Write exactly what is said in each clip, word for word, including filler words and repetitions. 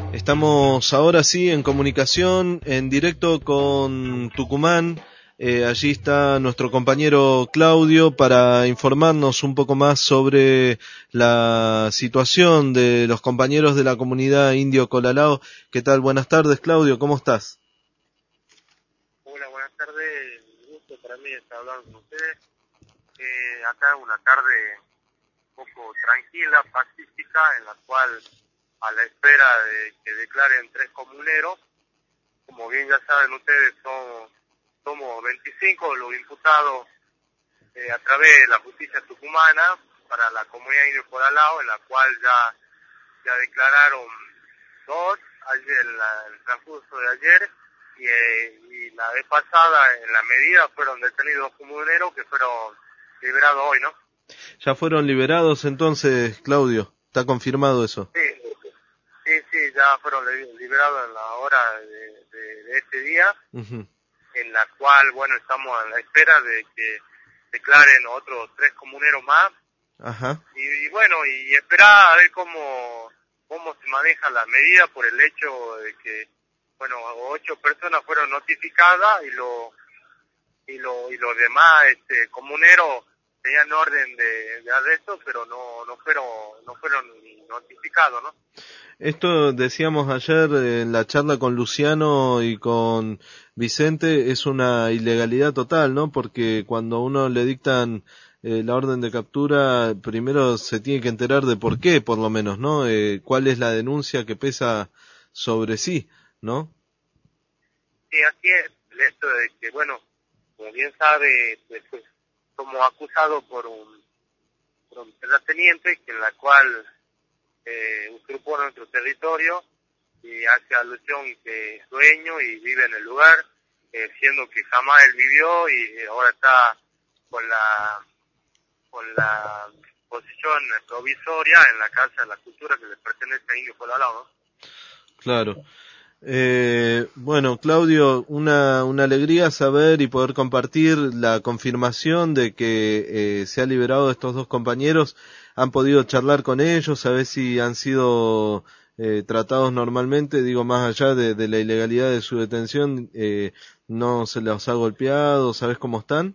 Estamos ahora sí en comunicación, en directo con Tucumán. Eh, allí está nuestro compañero Claudio para informarnos un poco más sobre la situación de los compañeros de la comunidad indio Colalao. ¿Qué tal? Buenas tardes, Claudio, ¿cómo estás? Hola, buenas tardes. Un gusto para mí estar hablando con ustedes. Eh, acá una tarde un poco tranquila, pacífica, en la cual, a la espera de que declaren tres comuneros, como bien ya saben ustedes, son somos veinticinco los imputados eh, a través de la justicia tucumana para la comunidad indio Colalao, en la cual ya, ya declararon dos, ayer, la, el transcurso de ayer, y, eh, y la vez pasada, en la medida, fueron detenidos dos comuneros que fueron liberados hoy, ¿no? ¿Ya fueron liberados entonces, Claudio? ¿Está confirmado eso? Sí, sí, sí, ya fueron liberados en la hora de, de, de este día, uh-huh. En la cual, bueno, estamos a la espera de que declaren otros tres comuneros más. Ajá. Y, y bueno, y esperar a ver cómo, cómo se maneja la medida por el hecho de que, bueno, ocho personas fueron notificadas y lo y lo y los demás este comuneros tenían orden de, de arresto, pero no no fueron no fueron notificados, ¿no? Esto decíamos ayer en la charla con Luciano y con Vicente, es una ilegalidad total, ¿no? Porque cuando a uno le dictan eh, la orden de captura, primero se tiene que enterar de por qué, por lo menos, ¿no? Eh, cuál es la denuncia que pesa sobre sí, ¿no? Sí, así es. El hecho de que, bueno, como bien sabe, pues, somos acusados por un, por un terrateniente que en la cual eh, usurpó nuestro territorio y hace alusión que es dueño y vive en el lugar, eh, siendo que jamás él vivió y ahora está con la con la posición provisoria en la Casa de la Cultura que le pertenece a Indio Colalao, ¿no? Claro. Eh, bueno, Claudio, una, una alegría saber y poder compartir la confirmación de que eh, se ha liberado a estos dos compañeros. ¿Han podido charlar con ellos? ¿Sabés si han sido eh, tratados normalmente? Digo, más allá de, de la ilegalidad de su detención, eh, ¿no se los ha golpeado? ¿Sabés cómo están?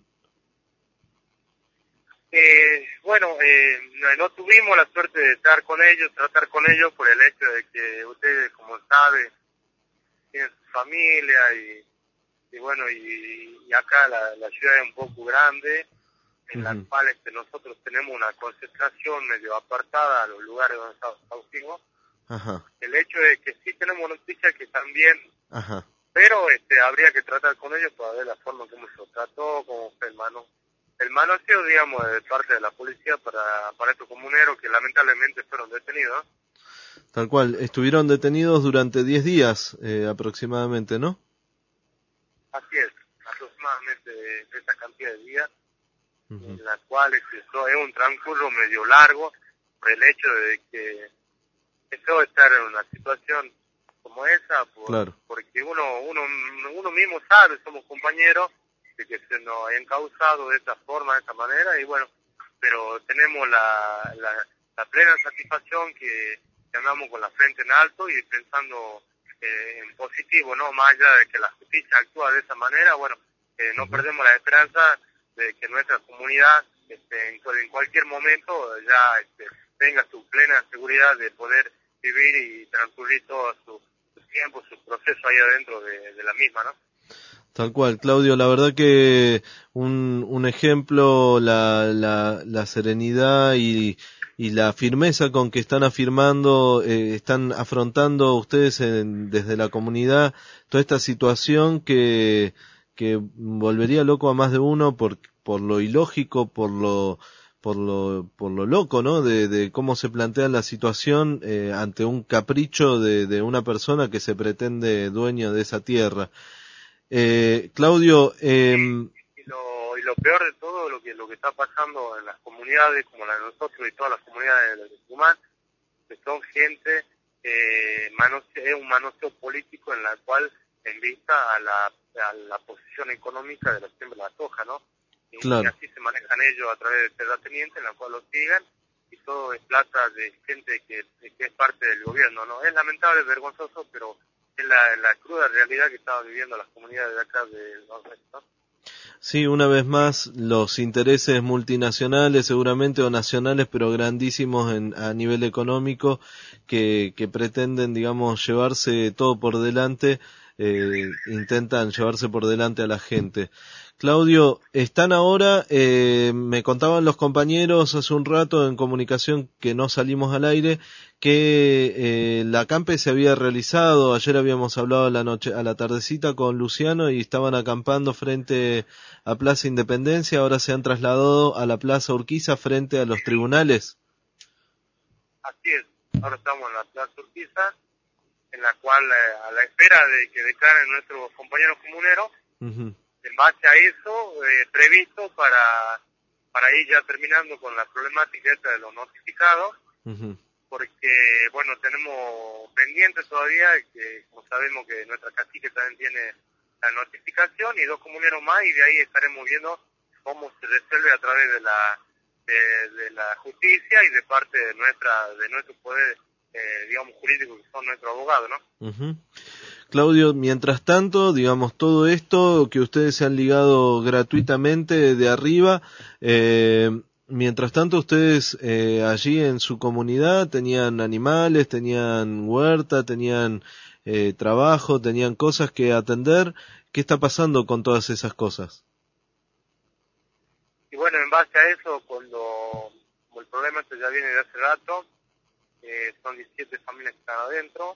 Eh, bueno, eh, no, no tuvimos la suerte de estar con ellos, tratar con ellos por el hecho de que ustedes, como saben, tienen su familia y, y bueno, y, y acá la, la ciudad es un poco grande, en uh-huh. la cual este, nosotros tenemos una concentración medio apartada a los lugares donde estamos cautivos. Uh-huh. El hecho de que sí tenemos noticias que también, uh-huh. pero este, habría que tratar con ellos para ver la forma como se trató, cómo fue el mano. El manoseo, digamos, de parte de la policía para, para estos comuneros que lamentablemente fueron detenidos. Tal cual, estuvieron detenidos durante diez días eh, aproximadamente, ¿no? Así es, aproximadamente de, de esa cantidad de días, uh-huh. en la cual es, es un transcurso medio largo por el hecho de que eso estar en una situación como esa, por, claro. porque uno, uno, uno mismo sabe, somos compañeros, de que se nos hayan causado de esta forma, de esta manera, y bueno, pero tenemos la, la, la plena satisfacción que, que andamos con la frente en alto y pensando eh, en positivo, ¿no? Más allá de que la justicia actúa de esa manera, bueno, eh, no uh-huh. perdemos la esperanza de que nuestra comunidad este, en, en cualquier momento ya este, tenga su plena seguridad de poder vivir y transcurrir todo su, su tiempo, su proceso ahí adentro de, de la misma, ¿no? Tal cual, Claudio, la verdad que un, un ejemplo, la, la, la serenidad y, y la firmeza con que están afirmando, eh, están afrontando ustedes en, desde la comunidad toda esta situación que, que volvería loco a más de uno por, por lo ilógico, por lo, por lo, por lo loco, ¿no? De, de cómo se plantea la situación eh, ante un capricho de, de una persona que se pretende dueña de esa tierra. Eh, Claudio, eh... y, lo, y lo peor de todo, lo que lo que está pasando en las comunidades como la de nosotros y todas las comunidades de Tucumán, que son gente, eh, manoseo, es un manoseo político en la cual, en vista a la, a la posición económica de la siembra de la soja, ¿no? Y, claro. y así se manejan ellos a través del terrateniente, en la cual los sigan, y todo es plata de gente que, que es parte del gobierno, ¿no? Es lamentable, es vergonzoso, pero es la, la cruda realidad que estaban viviendo las comunidades de acá del Nordeste, ¿no? Sí, una vez más, los intereses multinacionales, seguramente, o nacionales, pero grandísimos en, a nivel económico, que, que pretenden, digamos, llevarse todo por delante, eh, intentan llevarse por delante a la gente. Claudio, están ahora, eh, me contaban los compañeros hace un rato en comunicación que no salimos al aire, que eh, la acampe se había realizado, ayer habíamos hablado a la noche, a la tardecita con Luciano y estaban acampando frente a Plaza Independencia, ahora se han trasladado a la Plaza Urquiza frente a los tribunales. Así es, ahora estamos en la Plaza Urquiza, en la cual eh, a la espera de que declaren nuestros compañeros comuneros, uh-huh. En base a eso, eh, previsto para, para ir ya terminando con la problemática esta de los notificados, uh-huh. Porque, bueno, tenemos pendiente todavía, que como sabemos que nuestra cacique también tiene la notificación y dos comuneros más, y de ahí estaremos viendo cómo se resuelve a través de la de, de la justicia y de parte de nuestra de nuestro poder, eh, digamos, jurídico, que son nuestros abogados, ¿no? Uh-huh. Claudio, mientras tanto, digamos, todo esto que ustedes se han ligado gratuitamente de arriba, eh, mientras tanto ustedes eh, allí en su comunidad tenían animales, tenían huerta, tenían eh, trabajo, tenían cosas que atender. ¿Qué está pasando con todas esas cosas? Y bueno, en base a eso, cuando como el problema este ya viene de hace rato, eh, son diecisiete familias que están adentro,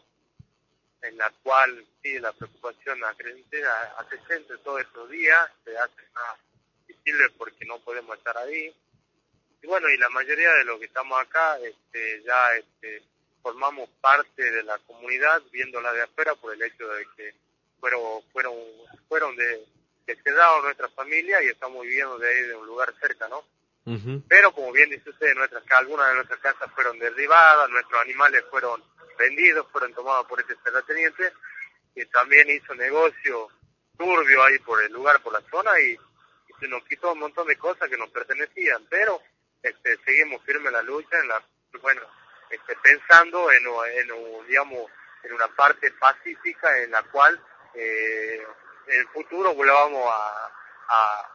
en la cual sí la preocupación acreciente, acreciente todos estos días, se hace más visible porque no podemos estar ahí. Y bueno, y la mayoría de los que estamos acá este, ya este, formamos parte de la comunidad, viéndola de afuera por el hecho de que fueron fueron fueron de, de quedaron nuestra familia y estamos viviendo de ahí de un lugar cerca, ¿no? Uh-huh. Pero como bien dice usted, nuestras, algunas de nuestras casas fueron derribadas, nuestros animales fueron vendidos, fueron tomados por este terrateniente, que también hizo negocio turbio ahí por el lugar, por la zona, y, y se nos quitó un montón de cosas que nos pertenecían, pero este, seguimos firmes en la lucha, en la, bueno, este, pensando en, en, en, digamos, en una parte pacífica en la cual eh, en el futuro volvamos a, a,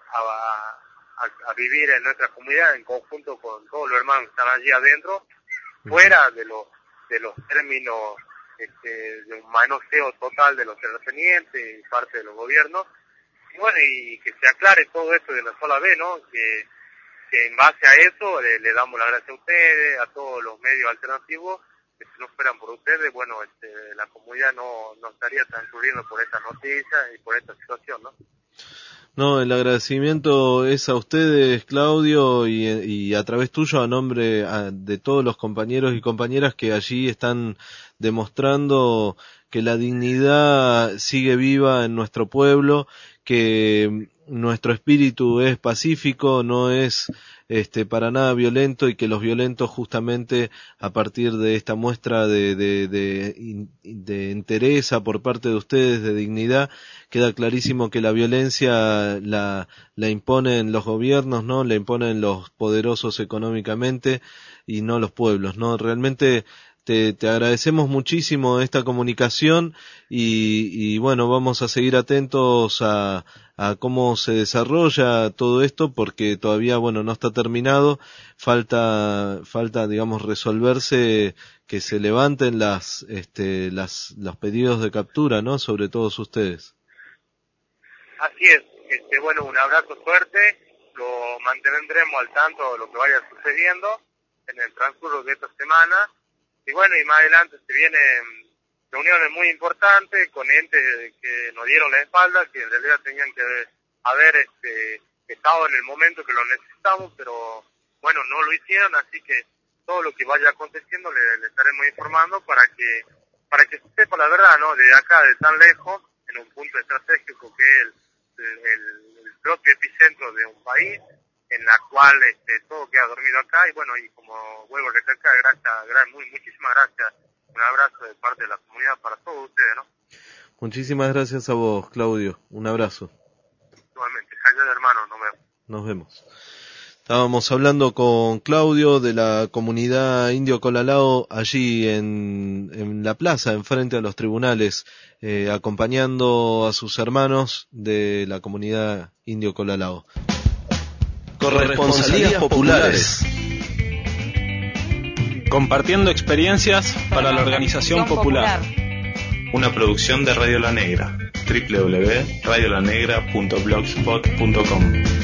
a, a, a vivir en nuestra comunidad en conjunto con todos los hermanos que están allí adentro, fuera de los de los términos este, de un manoseo total de los terratenientes y parte de los gobiernos. Y bueno, y que se aclare todo esto de una sola vez, ¿no? Que, que en base a eso le, le damos la gracia a ustedes, a todos los medios alternativos, que si no fueran por ustedes, bueno, este, la comunidad no, no estaría transcurriendo por esta noticia y por esta situación, ¿no? No, el agradecimiento es a ustedes, Claudio, y, y a través tuyo a nombre a, de todos los compañeros y compañeras que allí están demostrando que la dignidad sigue viva en nuestro pueblo, que nuestro espíritu es pacífico, no es este para nada violento, y que los violentos justamente a partir de esta muestra de, de, de, de entereza por parte de ustedes, de dignidad, queda clarísimo que la violencia la, la imponen los gobiernos, ¿no? La imponen los poderosos económicamente y no los pueblos, ¿no? Realmente Te, te agradecemos muchísimo esta comunicación y, y bueno, vamos a seguir atentos a, a cómo se desarrolla todo esto, porque todavía, bueno, no está terminado, falta, falta, digamos, resolverse, que se levanten las, este, las, los pedidos de captura, ¿no? Sobre todos ustedes. Así es, este, bueno, un abrazo fuerte, lo mantendremos al tanto de lo que vaya sucediendo en el transcurso de esta semana. Y bueno, y más adelante se vienen reuniones muy importantes con entes que nos dieron la espalda, que en realidad tenían que haber este, estado en el momento que lo necesitamos, pero bueno, no lo hicieron, así que todo lo que vaya aconteciendo le, le estaremos informando para que para que se sepa la verdad, ¿no? De acá, de tan lejos, en un punto estratégico que es el, el, el propio epicentro de un país, en la cual este, todo queda dormido acá, y bueno, y como vuelvo a recalcar, gracias, gracias, muy, muchísimas gracias, un abrazo de parte de la comunidad para todos ustedes, ¿no? Muchísimas gracias a vos, Claudio, un abrazo. Igualmente, Javier, hermano, nos vemos. Nos vemos. Estábamos hablando con Claudio de la comunidad Indio Colalao allí en, en la plaza, enfrente a los tribunales, eh, acompañando a sus hermanos de la comunidad Indio Colalao. Corresponsalías populares. Compartiendo experiencias para la organización popular. Una producción de Radio La Negra. doble u doble u doble u punto radio la negra punto blogspot punto com